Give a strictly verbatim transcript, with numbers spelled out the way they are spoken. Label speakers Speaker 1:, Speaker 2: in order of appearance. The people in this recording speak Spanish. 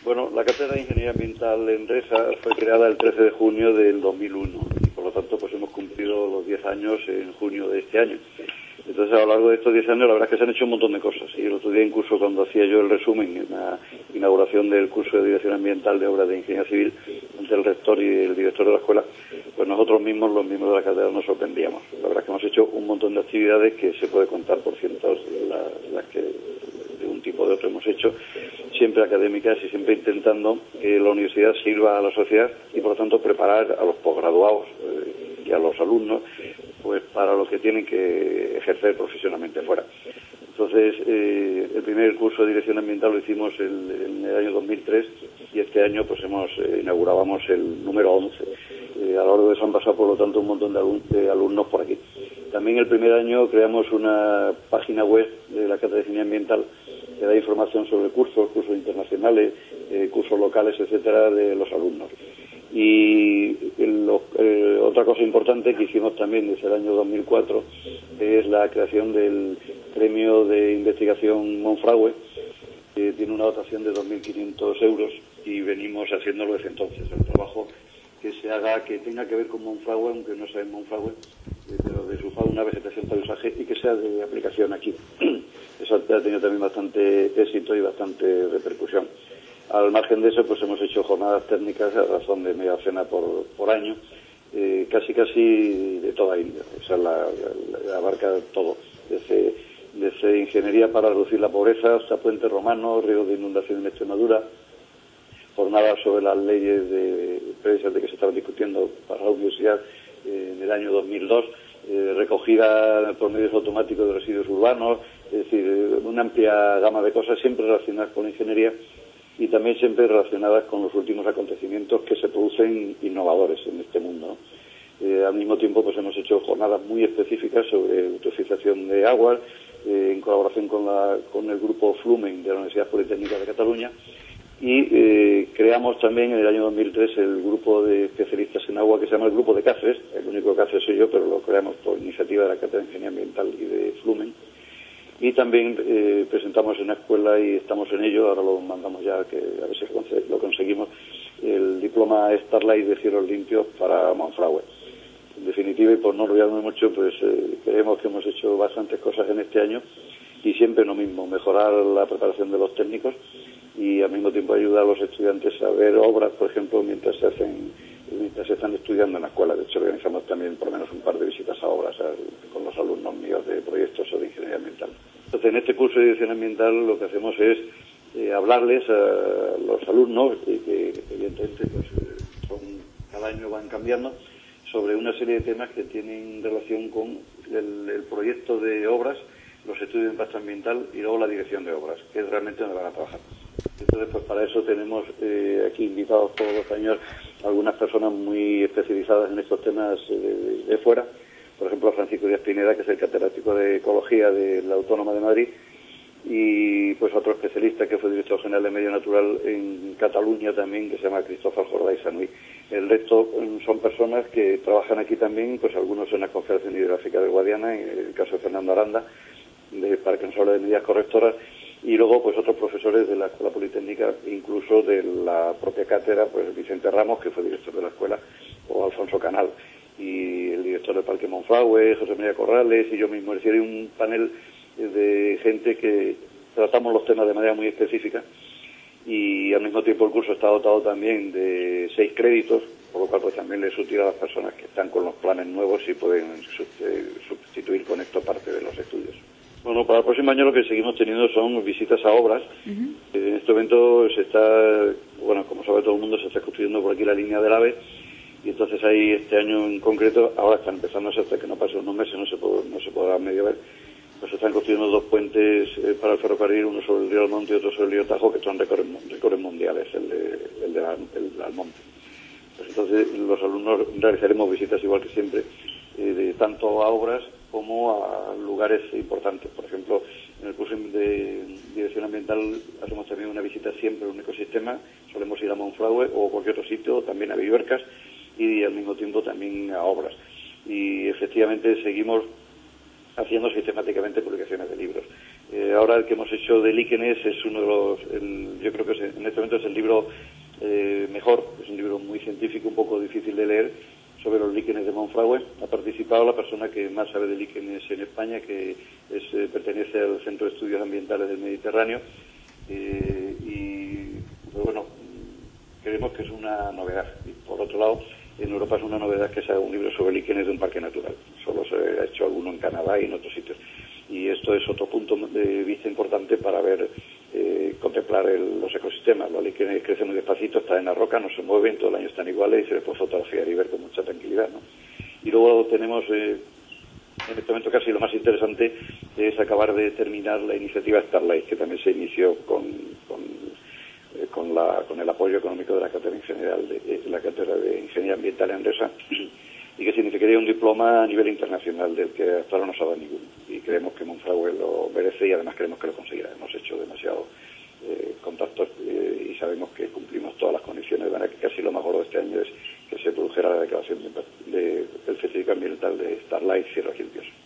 Speaker 1: Bueno, la Cátedra de Ingeniería Ambiental en Resa fue creada el trece de junio del dos mil uno y por lo tanto pues hemos cumplido los diez años en junio de este año. Entonces, a lo largo de estos diez años, la verdad es que se han hecho un montón de cosas. Y el otro día, incluso cuando hacía yo el resumen en la inauguración del curso de Dirección Ambiental de Obras de Ingeniería Civil, ante el rector y el director de la escuela, pues nosotros mismos, los miembros de la cátedra, nos sorprendíamos. La verdad es que hemos hecho un montón de actividades que se puede contar por cientos, las, las que de un tipo o de otro hemos hecho, siempre académicas y siempre intentando que la universidad sirva a la sociedad y, por lo tanto, preparar a los posgraduados eh, y a los alumnos pues para lo que tienen que ejercer profesionalmente fuera. Entonces, eh, el primer curso de Dirección Ambiental lo hicimos el, en el año dos mil tres y este año pues hemos eh, inaugurábamos el número once. Eh, a lo largo de eso han pasado, por lo tanto, un montón de, alum de alumnos por aquí. También el primer año creamos una página web de la Cátedra de Ingeniería Ambiental que da información sobre cursos, cursos internacionales, eh, cursos locales, etcétera, de los alumnos. Y lo, eh, otra cosa importante que hicimos también desde el año dos mil cuatro es la creación del Premio de Investigación Monfragüe, que tiene una dotación de dos mil quinientos euros y venimos haciéndolo desde entonces. El trabajo que se haga, que tenga que ver con Monfragüe, aunque no sea en Monfragüe, eh, pero de su fauna, vegetación, paisaje, y que sea de aplicación aquí. Eso ha tenido también bastante éxito y bastante repercusión. Al margen de eso, pues hemos hecho jornadas técnicas a razón de media docena por, por año, eh, casi casi de toda India. O sea, la, la, la abarca todo, desde, desde ingeniería para reducir la pobreza hasta puentes romanos, ríos de inundación en Extremadura, jornadas sobre las leyes de previas de que se estaban discutiendo para la universidad eh, en el año dos mil dos, eh, recogida por medios automáticos de residuos urbanos, es decir, eh, una amplia gama de cosas siempre relacionadas con la ingeniería y también siempre relacionadas con los últimos acontecimientos que se producen innovadores en este mundo, ¿no? Eh, al mismo tiempo, pues hemos hecho jornadas muy específicas sobre eutrofización de aguas, eh, en colaboración con, la, con el grupo Flumen de la Universidad Politécnica de Cataluña, y eh, creamos también en el año dos mil tres el grupo de especialistas en agua que se llama el Grupo de Cáceres. El único Cáceres soy yo, pero lo creamos por iniciativa de la Cátedra de Ingeniería Ambiental y de Flumen. Y también eh, presentamos en la escuela, y estamos en ello, ahora lo mandamos ya, que a ver si lo conseguimos, el diploma Starlight de cielos limpios para Monfragüe. En definitiva, y por no olvidarme mucho, pues eh, creemos que hemos hecho bastantes cosas en este año y siempre lo mismo, mejorar la preparación de los técnicos y al mismo tiempo ayudar a los estudiantes a ver obras, por ejemplo, mientras se hacen, mientras se están estudiando en la escuela. De hecho, organizamos también por lo menos un par de visitas a obras a, con los alumnos míos de proyectos o de ingeniería ambiental. Entonces, en este curso de dirección ambiental lo que hacemos es eh, hablarles a los alumnos, y que evidentemente pues, son, cada año van cambiando, sobre una serie de temas que tienen relación con el, el proyecto de obras, los estudios de impacto ambiental y luego la dirección de obras, que es realmente donde van a trabajar. Entonces, pues para eso tenemos eh, aquí invitados todos los años algunas personas muy especializadas en estos temas eh, de, de fuera. Por ejemplo, Francisco Díaz Pineda, que es el catedrático de Ecología de la Autónoma de Madrid, y pues otro especialista que fue director general de Medio Natural en Cataluña también, que se llama Cristóbal Jordà y Sanuy. El resto son personas que trabajan aquí también, pues algunos en la Confederación Hidrográfica de Guadiana, en el caso de Fernando Aranda, de, para que nos hable de medidas correctoras, y luego pues otros profesores de la Escuela Politécnica, incluso de la propia cátedra, pues Vicente Ramos, que fue director de la escuela, o Alfonso Canal, y el director del Parque Monfragüe, José María Corrales, y yo mismo. Es decir, un panel de gente que tratamos los temas de manera muy específica, y al mismo tiempo el curso está dotado también de seis créditos, por lo cual pues también les es útil a las personas que están con los planes nuevos y pueden sustituir con esto parte de los estudios. Bueno, para el próximo año lo que seguimos teniendo son visitas a obras. Uh-huh. En este momento se está, bueno, como sabe todo el mundo, se está construyendo por aquí la línea del AVE, y entonces ahí este año en concreto, ahora están empezando, hasta que no pasen unos meses no se puede, no se podrá medio ver, pues se están construyendo dos puentes eh, para el ferrocarril, uno sobre el río Almonte y otro sobre el río Tajo, que son récords, récords mundiales, el de, el de la, el Almonte. Pues entonces los alumnos realizaremos visitas igual que siempre, eh, de tanto a obras como a lugares importantes. Por ejemplo, en el curso de dirección ambiental hacemos también una visita siempre a un ecosistema, solemos ir a Monfragüe o a cualquier otro sitio, también a Villuercas, y al mismo tiempo también a obras. Y efectivamente seguimos haciendo sistemáticamente publicaciones de libros. Eh, ahora el que hemos hecho de líquenes es uno de los, el, yo creo que es, en este momento es el libro eh, mejor, es un libro muy científico, un poco difícil de leer, sobre los líquenes de Monfragüe. Ha participado la persona que más sabe de líquenes en España, que es, eh, pertenece al Centro de Estudios Ambientales del Mediterráneo, eh, y pues bueno, creemos que es una novedad. Y por otro lado, en Europa es una novedad que se haga un libro sobre líquenes de un parque natural. Solo se ha hecho alguno en Canadá y en otros sitios. Y esto es otro punto de vista importante para ver, eh, contemplar el, los ecosistemas. Los líquenes crecen muy despacito, están en la roca, no se mueven, todo el año están iguales y se les puede fotografiar y ver con mucha tranquilidad, ¿no? Y luego tenemos, eh, en este momento casi lo más interesante es acabar de terminar la iniciativa Starlight, que también se inició con, con, eh, con, la, con el apoyo económico de la Cátedra General de, de la Cátedra de Ingeniería Ambiental en Andresa, y que significaría un diploma a nivel internacional del que hasta ahora no se ha dado ninguno. Y creemos que Monfragüe lo merece y además creemos que lo conseguirá. Hemos hecho demasiados eh, contactos eh, y sabemos que cumplimos todas las condiciones, de manera que casi lo mejor de este año es que se produjera la declaración de, de, del certificado ambiental de Starlight Sierras Limpias.